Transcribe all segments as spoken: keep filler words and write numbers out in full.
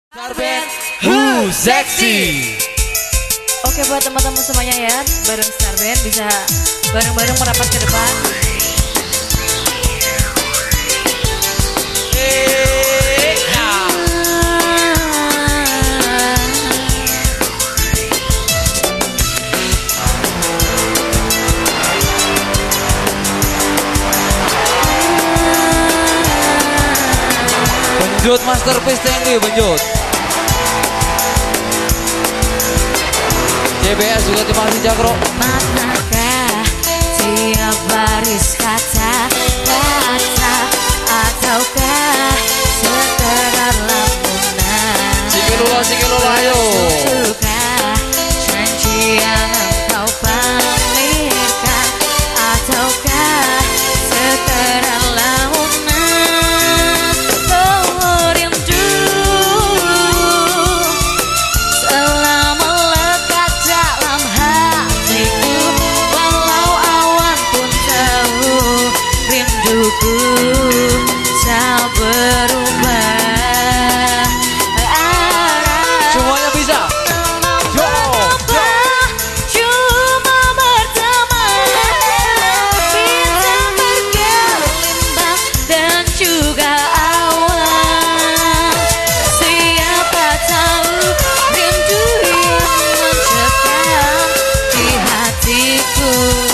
Starband Who Sexy. Oke buat teman-teman semuanya ya, bareng Starband bisa bareng-bareng merapat ke depan. Hey, nah. Benjut masterpiece, thank you Benjut. C B S juga terima kasih Jakro. Manakah tiap baris kata-kata ataukah sekedar lamunan? Sikilula, sikilula, ayo. Sukah janji yang engkau pamerkan ataukah sekedar lamunan? Oh rindu selalu melekat dalam hatiku, walau awan pun tahu rinduku tak berubah. Semuanya bisa. Yo, yo. Cuma berteman, bisa bergelimbang dan juga awan. Siapa tahu rindu yang mencekam di hatiku.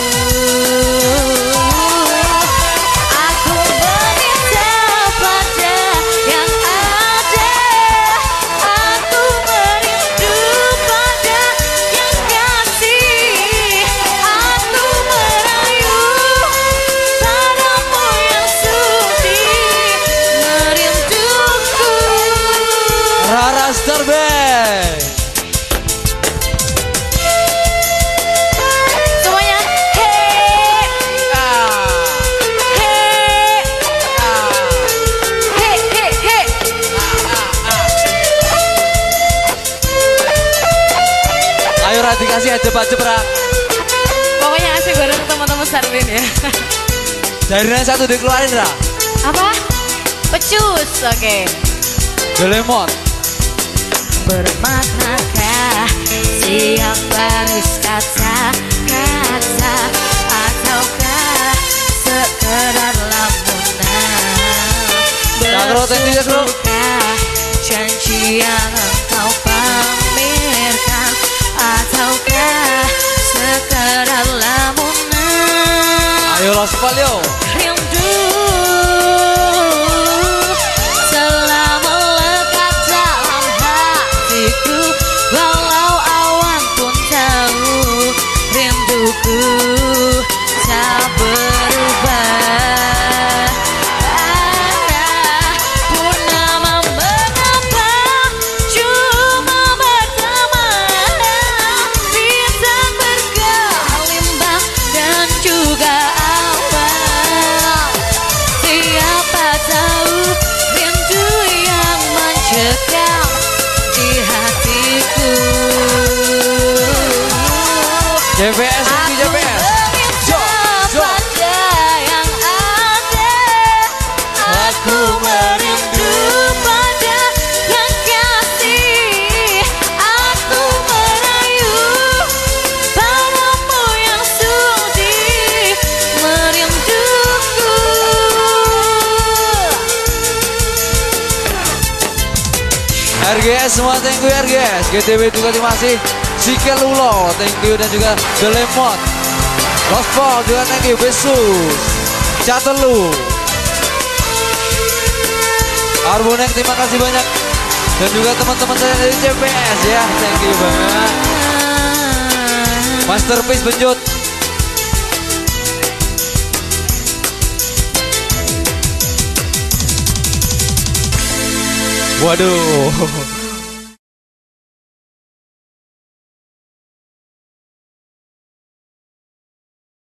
Aku meminta pada yang ada, aku merindu pada yang kasih, aku merayu padamu yang sudi merinduku. Rara Starband. Semuanya hey Ah, hey ah, hey hey hey. ayo Ra, dikasih aja cepat Ra. Pokoknya asik bareng teman-teman Starband ya. Jarinya satu dikeluarin Ra. Apa? Pecus, oke. Dolemon. Bermaknakah tiap baris kata-kata ataukah sekedar lamunan? Jakro, thank you, Jakro. Bersukah janji yang engkau pamerkan ataukah sekedar lamunan? Ayo Los Palio. Rindu telah melekat dalam hatiku, walau awan pun tahu rinduku tak berubah. Purnama mengapa cuma berteman, bintang bergelimbang dan juga awan. Siapa tahu rindu yang mencekam di hatiku. J B S, thank you J B S. Jo, jo. Pada yang ada, aku merindu pada yang kasih, aku merayu padamu yang sudi merinduku. R G S semua thank you R G S. G T W juga terima kasih. Sikelulo thank you dan juga Dolemon. Los Paul juga thank you. Besus Catelu Arbonek terima kasih banyak. Dan juga teman-teman saya dari C P S ya. Thank you banget. Masterpiece Benjut. Waduh.